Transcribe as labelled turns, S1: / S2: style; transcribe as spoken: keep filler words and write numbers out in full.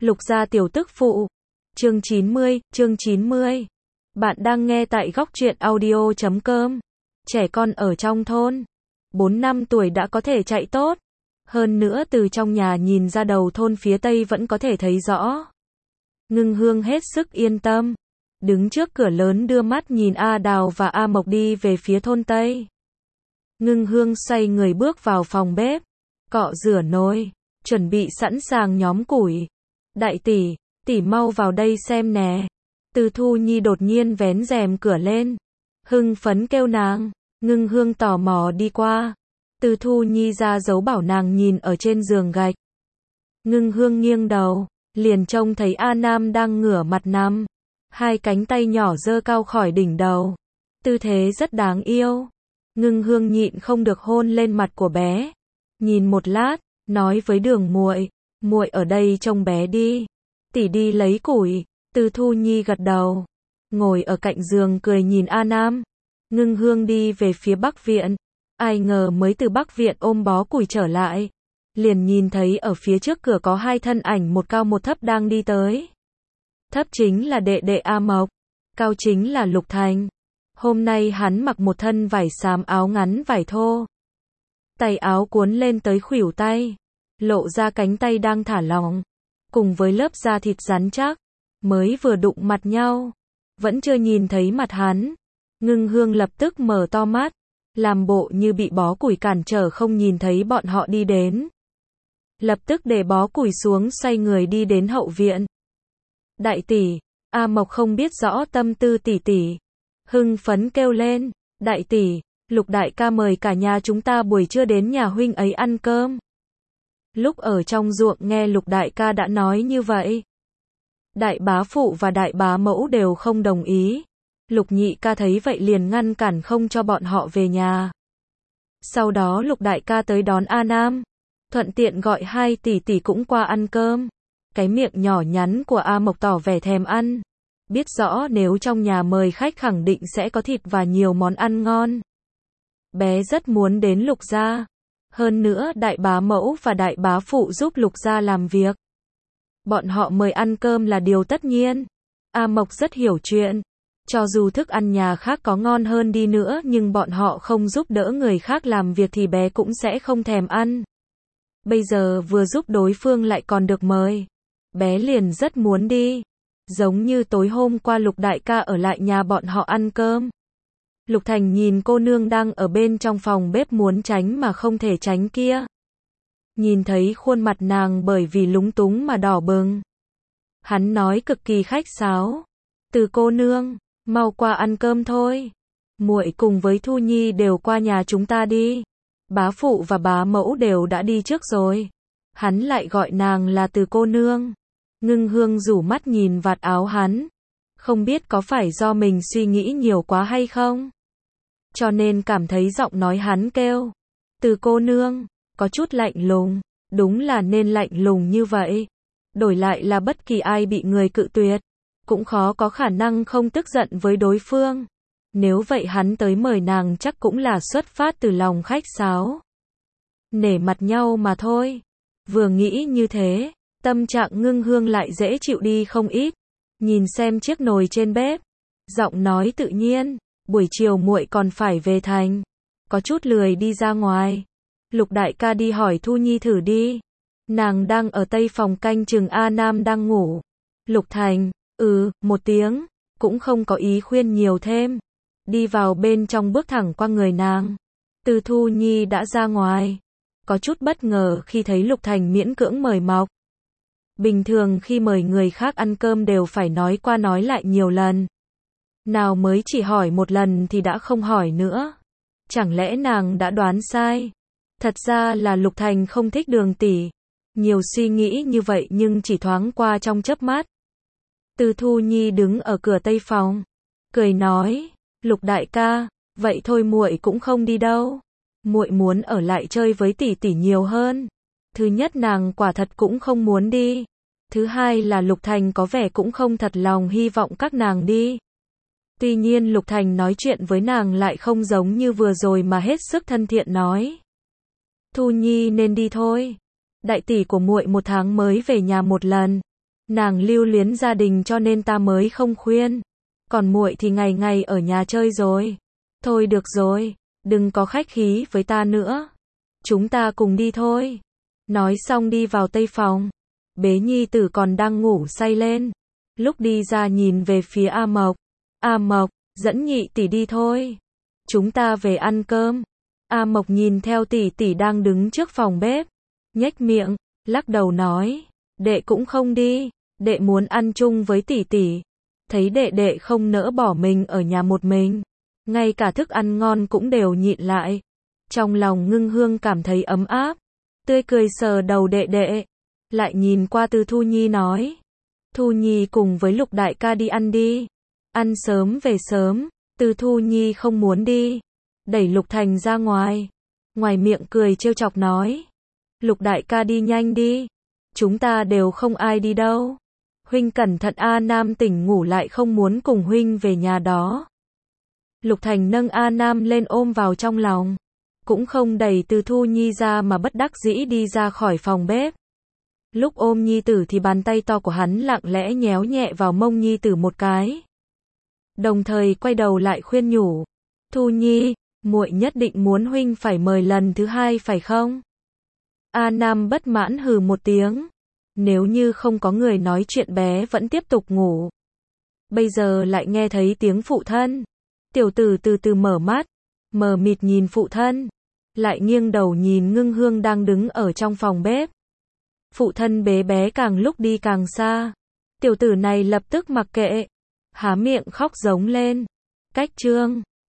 S1: Lục gia tiểu tức phụ. Chương chín mươi, chương chín mươi. Bạn đang nghe tại góc truyện audio chấm com. Trẻ con ở trong thôn, bốn năm tuổi đã có thể chạy tốt. Hơn nữa từ trong nhà nhìn ra đầu thôn phía tây vẫn có thể thấy rõ. Ngưng Hương hết sức yên tâm. Đứng trước cửa lớn đưa mắt nhìn A Đào và A Mộc đi về phía thôn Tây. Ngưng Hương xoay người bước vào phòng bếp, cọ rửa nồi, chuẩn bị sẵn sàng nhóm củi. Đại tỷ, tỷ mau vào đây xem nè. Từ Thu Nhi đột nhiên vén rèm cửa lên, hưng phấn kêu nàng. Ngưng Hương tò mò đi qua. Từ Thu Nhi ra dấu bảo nàng nhìn ở trên giường gạch. Ngưng Hương nghiêng đầu, liền trông thấy A Nam đang ngửa mặt nằm, hai cánh tay nhỏ giơ cao khỏi đỉnh đầu, tư thế rất đáng yêu. Ngưng Hương nhịn không được hôn lên mặt của bé, nhìn một lát, nói với Đường muội, muội ở đây trông bé đi, tỷ đi lấy củi. Từ Thu Nhi gật đầu, ngồi ở cạnh giường cười nhìn A Nam. Ngưng Hương đi về phía Bắc viện, ai ngờ mới từ Bắc viện ôm bó củi trở lại, liền nhìn thấy ở phía trước cửa có hai thân ảnh, một cao một thấp đang đi tới. Thấp chính là đệ đệ A Mộc, cao chính là Lục Thành. Hôm nay hắn mặc một thân vải xám áo ngắn vải thô, tay áo cuốn lên tới khuỷu tay, lộ ra cánh tay đang thả lỏng, cùng với lớp da thịt rắn chắc. Mới vừa đụng mặt nhau, vẫn chưa nhìn thấy mặt hắn, Ngưng Hương lập tức mở to mắt, làm bộ như bị bó củi cản trở không nhìn thấy bọn họ đi đến. Lập tức để bó củi xuống xoay người đi đến hậu viện. Đại tỷ, A Mộc không biết rõ tâm tư tỷ tỷ, hưng phấn kêu lên, đại tỷ, Lục đại ca mời cả nhà chúng ta buổi trưa đến nhà huynh ấy ăn cơm. Lúc ở trong ruộng nghe Lục đại ca đã nói như vậy, đại bá phụ và đại bá mẫu đều không đồng ý. Lục nhị ca thấy vậy liền ngăn cản không cho bọn họ về nhà. Sau đó Lục đại ca tới đón A Nam, thuận tiện gọi hai tỷ tỷ cũng qua ăn cơm. Cái miệng nhỏ nhắn của A Mộc tỏ vẻ thèm ăn, biết rõ nếu trong nhà mời khách khẳng định sẽ có thịt và nhiều món ăn ngon. Bé rất muốn đến Lục gia, hơn nữa đại bá mẫu và đại bá phụ giúp Lục gia làm việc, bọn họ mời ăn cơm là điều tất nhiên. A Mộc rất hiểu chuyện, cho dù thức ăn nhà khác có ngon hơn đi nữa nhưng bọn họ không giúp đỡ người khác làm việc thì bé cũng sẽ không thèm ăn. Bây giờ vừa giúp đối phương lại còn được mời, bé liền rất muốn đi. Giống như tối hôm qua Lục đại ca ở lại nhà bọn họ ăn cơm. Lục Thành nhìn cô nương đang ở bên trong phòng bếp muốn tránh mà không thể tránh kia. Nhìn thấy khuôn mặt nàng bởi vì lúng túng mà đỏ bừng, hắn nói cực kỳ khách sáo, Từ cô nương, mau qua ăn cơm thôi. Muội cùng với Thu Nhi đều qua nhà chúng ta đi. Bá phụ và bá mẫu đều đã đi trước rồi. Hắn lại gọi nàng là Từ cô nương. Ngưng Hương rủ mắt nhìn vạt áo hắn, không biết có phải do mình suy nghĩ nhiều quá hay không, cho nên cảm thấy giọng nói hắn kêu Từ cô nương có chút lạnh lùng. Đúng là nên lạnh lùng như vậy. Đổi lại là bất kỳ ai bị người cự tuyệt, cũng khó có khả năng không tức giận với đối phương. Nếu vậy hắn tới mời nàng chắc cũng là xuất phát từ lòng khách sáo, nể mặt nhau mà thôi. Vừa nghĩ như thế, tâm trạng Ngưng Hương lại dễ chịu đi không ít. Nhìn xem chiếc nồi trên bếp, giọng nói tự nhiên, buổi chiều muội còn phải về thành, có chút lười đi ra ngoài. Lục đại ca đi hỏi Thu Nhi thử đi, nàng đang ở tây phòng canh chừng A Nam đang ngủ. Lục Thành, ừ, một tiếng, cũng không có ý khuyên nhiều thêm, đi vào bên trong bước thẳng qua người nàng. Từ Thu Nhi đã ra ngoài, có chút bất ngờ khi thấy Lục Thành miễn cưỡng mời mọc. Bình thường khi mời người khác ăn cơm đều phải nói qua nói lại nhiều lần, nào mới chỉ hỏi một lần thì đã không hỏi nữa. Chẳng lẽ nàng đã đoán sai? Thật ra là Lục Thành không thích Đường tỷ. Nhiều suy nghĩ như vậy nhưng chỉ thoáng qua trong chớp mắt. Từ Thu Nhi đứng ở cửa tây phòng, cười nói, Lục đại ca, vậy thôi muội cũng không đi đâu. Muội muốn ở lại chơi với tỷ tỷ nhiều hơn. Thứ nhất nàng quả thật cũng không muốn đi. Thứ hai là Lục Thành có vẻ cũng không thật lòng hy vọng các nàng đi. Tuy nhiên Lục Thành nói chuyện với nàng lại không giống như vừa rồi mà hết sức thân thiện nói. Thu Nhi nên đi thôi. Đại tỷ của muội một tháng mới về nhà một lần. Nàng lưu luyến gia đình cho nên ta mới không khuyên. Còn muội thì ngày ngày ở nhà chơi rồi. Thôi được rồi, đừng có khách khí với ta nữa. Chúng ta cùng đi thôi. Nói xong đi vào tây phòng. Bế nhi tử còn đang ngủ say lên. Lúc đi ra nhìn về phía A Mộc. A Mộc, dẫn nhị tỷ đi thôi. Chúng ta về ăn cơm. A Mộc nhìn theo tỷ tỷ đang đứng trước phòng bếp. Nhếch miệng, lắc đầu nói. Đệ cũng không đi. Đệ muốn ăn chung với tỷ tỷ. Thấy đệ đệ không nỡ bỏ mình ở nhà một mình. Ngay cả thức ăn ngon cũng đều nhịn lại. Trong lòng Ngưng Hương cảm thấy ấm áp. Tươi cười sờ đầu đệ đệ. Lại nhìn qua Từ Thu Nhi nói. Thu Nhi cùng với Lục đại ca đi ăn đi. Ăn sớm về sớm. Từ Thu Nhi không muốn đi. Đẩy Lục Thành ra ngoài. Ngoài miệng cười trêu chọc nói. Lục đại ca đi nhanh đi. Chúng ta đều không ai đi đâu. Huynh cẩn thận A Nam tỉnh ngủ lại không muốn cùng huynh về nhà đó. Lục Thành nâng A Nam lên ôm vào trong lòng. Cũng không đẩy Từ Thu Nhi ra mà bất đắc dĩ đi ra khỏi phòng bếp. Lúc ôm nhi tử thì bàn tay to của hắn lặng lẽ nhéo nhẹ vào mông nhi tử một cái. Đồng thời quay đầu lại khuyên nhủ. Thu Nhi, muội nhất định muốn huynh phải mời lần thứ hai phải không? A Nam bất mãn hừ một tiếng. Nếu như không có người nói chuyện bé vẫn tiếp tục ngủ. Bây giờ lại nghe thấy tiếng phụ thân. Tiểu tử từ từ mở mắt, mờ mịt nhìn phụ thân. Lại nghiêng đầu nhìn Ngưng Hương đang đứng ở trong phòng bếp. Phụ thân bế bé càng lúc đi càng xa. Tiểu tử này lập tức mặc kệ. Há miệng khóc giống lên. Cách chương